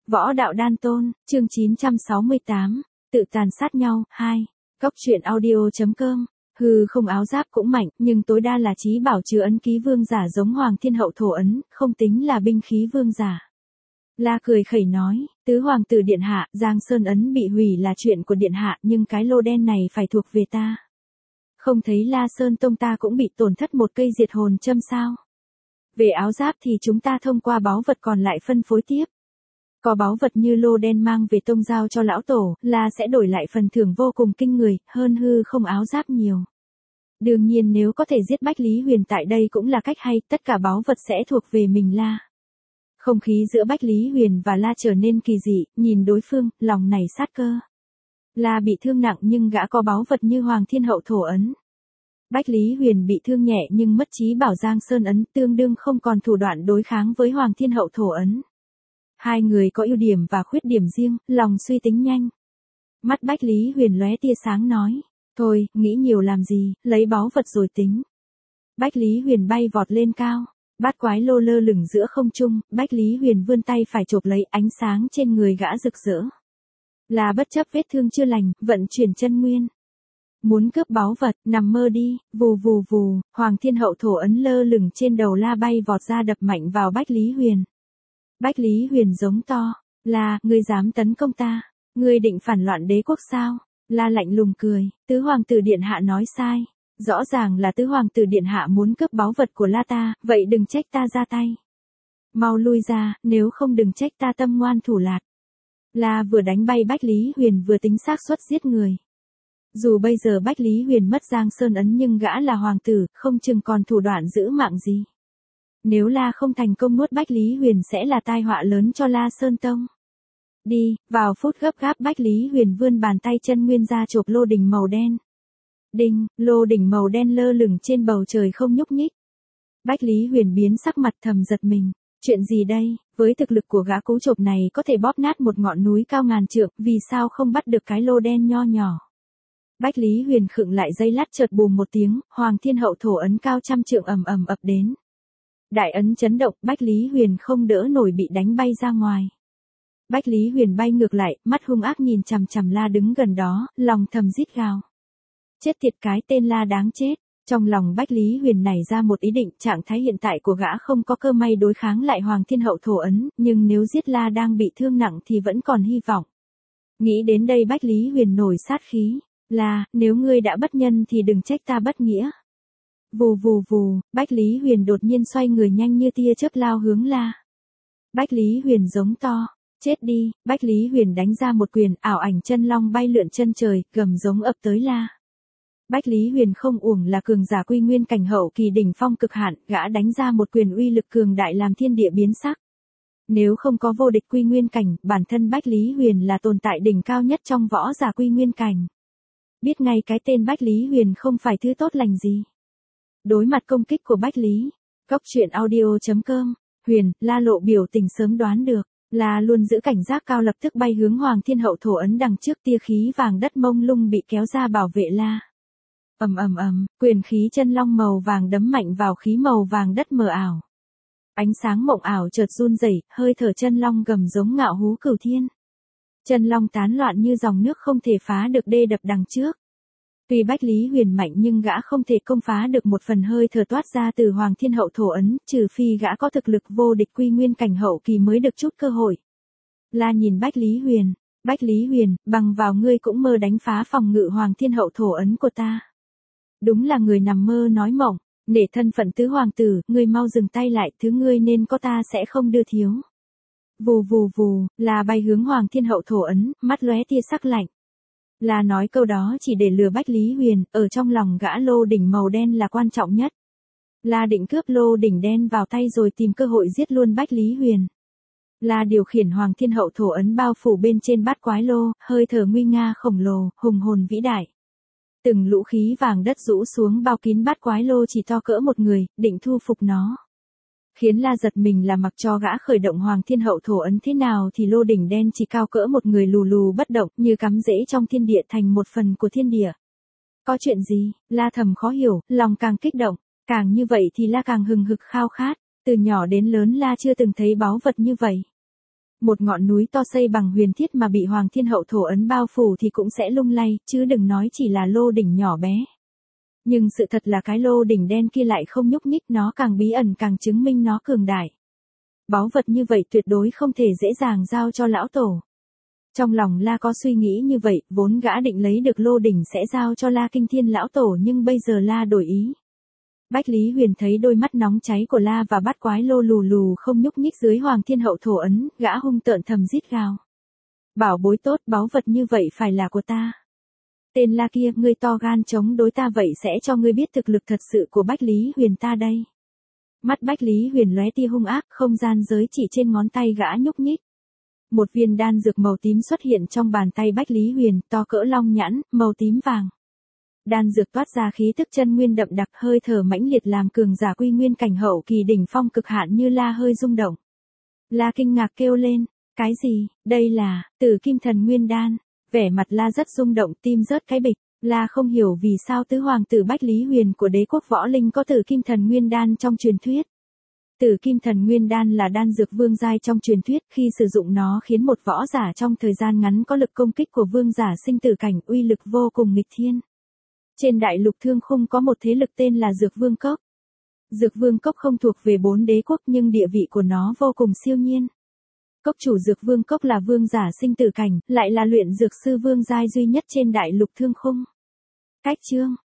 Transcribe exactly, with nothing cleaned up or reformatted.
Võ đạo đan tôn, chương chín trăm sáu mươi tám, tự tàn sát nhau, hai. Cốc truyện audio.com. Hư không áo giáp cũng mạnh, nhưng tối đa là chí bảo chứa ấn ký vương giả giống Hoàng Thiên Hậu thổ ấn, không tính là binh khí vương giả. La cười khẩy nói, tứ hoàng tử điện hạ, Giang Sơn ấn bị hủy là chuyện của điện hạ, nhưng cái lô đen này phải thuộc về ta. Không thấy La Sơn tông ta cũng bị tổn thất một cây diệt hồn châm sao? Về áo giáp thì chúng ta thông qua báu vật còn lại phân phối tiếp. Có báu vật như lô đen mang về tông giao cho lão tổ, là sẽ đổi lại phần thưởng vô cùng kinh người, hơn hư không áo giáp nhiều. Đương nhiên nếu có thể giết Bách Lý Huyền tại đây cũng là cách hay, tất cả báu vật sẽ thuộc về mình La. Không khí giữa Bách Lý Huyền và La trở nên kỳ dị, nhìn đối phương, lòng nảy sát cơ. La bị thương nặng nhưng gã có báu vật như Hoàng Thiên Hậu thổ ấn. Bách Lý Huyền bị thương nhẹ nhưng mất chí bảo Giang Sơn ấn, tương đương không còn thủ đoạn đối kháng với Hoàng Thiên Hậu thổ ấn. Hai người có ưu điểm và khuyết điểm riêng, lòng suy tính nhanh. Mắt Bách Lý Huyền lóe tia sáng nói, thôi, nghĩ nhiều làm gì, lấy báu vật rồi tính. Bách Lý Huyền bay vọt lên cao, bát quái lô lơ lửng giữa không trung, Bách Lý Huyền vươn tay phải chộp lấy, ánh sáng trên người gã rực rỡ. Là bất chấp vết thương chưa lành, vận chuyển chân nguyên. Muốn cướp báu vật, nằm mơ đi, vù vù vù, Hoàng Thiên Hậu thổ ấn lơ lửng trên đầu La bay vọt ra đập mạnh vào Bách Lý Huyền. Bách Lý Huyền giống to, La, ngươi dám tấn công ta, ngươi định phản loạn đế quốc sao? La lạnh lùng cười, tứ hoàng tử điện hạ nói sai, rõ ràng là tứ hoàng tử điện hạ muốn cướp báu vật của La ta, vậy đừng trách ta ra tay. Mau lui ra, nếu không đừng trách ta tâm ngoan thủ lạt. La vừa đánh bay Bách Lý Huyền vừa tính xác suất giết người. Dù bây giờ Bách Lý Huyền mất Giang Sơn ấn nhưng gã là hoàng tử, không chừng còn thủ đoạn giữ mạng gì. Nếu La không thành công nuốt Bách Lý Huyền sẽ là tai họa lớn cho La Sơn Tông. Đi, vào phút gấp gáp Bách Lý Huyền vươn bàn tay chân nguyên ra chộp lô đỉnh màu đen. Đinh, lô đỉnh màu đen lơ lửng trên bầu trời không nhúc nhích. Bách Lý Huyền biến sắc mặt thầm giật mình, chuyện gì đây, với thực lực của gã cú chộp này có thể bóp nát một ngọn núi cao ngàn trượng, vì sao không bắt được cái lô đen nho nhỏ. Bách Lý Huyền khựng lại giây lát chợt bùm một tiếng, Hoàng Thiên Hậu thổ ấn cao trăm trượng ầm ầm ập đến. Đại ấn chấn động, Bách Lý Huyền không đỡ nổi bị đánh bay ra ngoài. Bách Lý Huyền bay ngược lại, mắt hung ác nhìn chằm chằm La đứng gần đó, lòng thầm rít gào. Chết tiệt cái tên La đáng chết. Trong lòng Bách Lý Huyền nảy ra một ý định, trạng thái hiện tại của gã không có cơ may đối kháng lại Hoàng Thiên Hậu thổ ấn, nhưng nếu giết La đang bị thương nặng thì vẫn còn hy vọng. Nghĩ đến đây Bách Lý Huyền nổi sát khí. La, nếu ngươi đã bất nhân thì đừng trách ta bất nghĩa. Vù vù vù, Bách Lý Huyền đột nhiên xoay người nhanh như tia chớp lao hướng La. Bách Lý Huyền giống to, chết đi, Bách Lý Huyền đánh ra một quyền, ảo ảnh chân long bay lượn chân trời, gầm giống ập tới La. Bách Lý Huyền không uổng là cường giả quy nguyên cảnh hậu kỳ đỉnh phong cực hạn, gã đánh ra một quyền uy lực cường đại làm thiên địa biến sắc. Nếu không có vô địch quy nguyên cảnh, bản thân Bách Lý Huyền là tồn tại đỉnh cao nhất trong võ giả quy nguyên cảnh. Biết ngay cái tên Bách Lý Huyền không phải thứ tốt lành gì. Đối mặt công kích của Bách Lý, cốc truyện audio.com, Huyền, La lộ biểu tình sớm đoán được, La luôn giữ cảnh giác cao lập tức bay hướng Hoàng Thiên Hậu thổ ấn đằng trước, tia khí vàng đất mông lung bị kéo ra bảo vệ La. Ầm ầm ầm, quyền khí chân long màu vàng đấm mạnh vào khí màu vàng đất mờ ảo. Ánh sáng mộng ảo chợt run rẩy, hơi thở chân long gầm giống ngạo hú cửu thiên. Chân long tán loạn như dòng nước không thể phá được đê đập đằng trước. Tuy Bách Lý Huyền mạnh nhưng gã không thể công phá được một phần hơi thở toát ra từ Hoàng Thiên Hậu thổ ấn, trừ phi gã có thực lực vô địch quy nguyên cảnh hậu kỳ mới được chút cơ hội. La nhìn Bách Lý Huyền, Bách Lý Huyền, bằng vào ngươi cũng mơ đánh phá phòng ngự Hoàng Thiên Hậu thổ ấn của ta. Đúng là người nằm mơ nói mộng, nể thân phận tứ hoàng tử, ngươi mau dừng tay lại, thứ ngươi nên có ta sẽ không đưa thiếu. Vù vù vù, là bay hướng Hoàng Thiên Hậu thổ ấn, mắt lóe tia sắc lạnh. Là nói câu đó chỉ để lừa Bách Lý Huyền, ở trong lòng gã lô đỉnh màu đen là quan trọng nhất. Là định cướp lô đỉnh đen vào tay rồi tìm cơ hội giết luôn Bách Lý Huyền. Là điều khiển Hoàng Thiên Hậu thổ ấn bao phủ bên trên bát quái lô, hơi thở nguy nga khổng lồ, hùng hồn vĩ đại. Từng lũ khí vàng đất rũ xuống bao kín bát quái lô chỉ to cỡ một người, định thu phục nó. Khiến La giật mình là mặc cho gã khởi động Hoàng Thiên Hậu thổ ấn thế nào thì lô đỉnh đen chỉ cao cỡ một người lù lù bất động như cắm rễ trong thiên địa thành một phần của thiên địa. Có chuyện gì? La thầm khó hiểu, lòng càng kích động, càng như vậy thì La càng hừng hực khao khát, từ nhỏ đến lớn La chưa từng thấy báu vật như vậy. Một ngọn núi to xây bằng huyền thiết mà bị Hoàng Thiên Hậu thổ ấn bao phủ thì cũng sẽ lung lay, chứ đừng nói chỉ là lô đỉnh nhỏ bé. Nhưng sự thật là cái lô đỉnh đen kia lại không nhúc nhích, nó càng bí ẩn càng chứng minh nó cường đại. Báu vật như vậy tuyệt đối không thể dễ dàng giao cho lão tổ. Trong lòng La có suy nghĩ như vậy, vốn gã định lấy được lô đỉnh sẽ giao cho La Kinh Thiên lão tổ, nhưng bây giờ La đổi ý. Bách Lý Huyền thấy đôi mắt nóng cháy của La và bát quái lô lù lù không nhúc nhích dưới Hoàng Thiên Hậu thổ ấn, gã hung tợn thầm rít gào. Bảo bối tốt, báu vật như vậy phải là của ta. Tên La kia, ngươi to gan chống đối ta vậy sẽ cho ngươi biết thực lực thật sự của Bách Lý Huyền ta đây. Mắt Bách Lý Huyền lóe tia hung ác, không gian giới chỉ trên ngón tay gã nhúc nhích. Một viên đan dược màu tím xuất hiện trong bàn tay Bách Lý Huyền, to cỡ long nhãn, màu tím vàng. Đan dược toát ra khí tức chân nguyên đậm đặc, hơi thở mãnh liệt làm cường giả quy nguyên cảnh hậu kỳ đỉnh phong cực hạn như La hơi rung động. La kinh ngạc kêu lên, cái gì, đây là, Tử Kim Thần Nguyên Đan. Vẻ mặt La rất rung động, tim rớt cái bịch. La không hiểu vì sao tứ hoàng tử Bách Lý Huyền của đế quốc võ linh có Tử Kim Thần Nguyên Đan trong truyền thuyết. Tử Kim Thần Nguyên Đan là đan dược vương giai trong truyền thuyết, khi sử dụng nó khiến một võ giả trong thời gian ngắn có lực công kích của vương giả sinh tử cảnh, uy lực vô cùng nghịch thiên. Trên đại lục Thương Khung có một thế lực tên là Dược Vương Cốc. Dược Vương Cốc không thuộc về bốn đế quốc nhưng địa vị của nó vô cùng siêu nhiên. Cốc chủ Dược Vương Cốc là vương giả sinh tử cảnh, lại là luyện dược sư vương giai duy nhất trên đại lục Thương Khung. Cách chương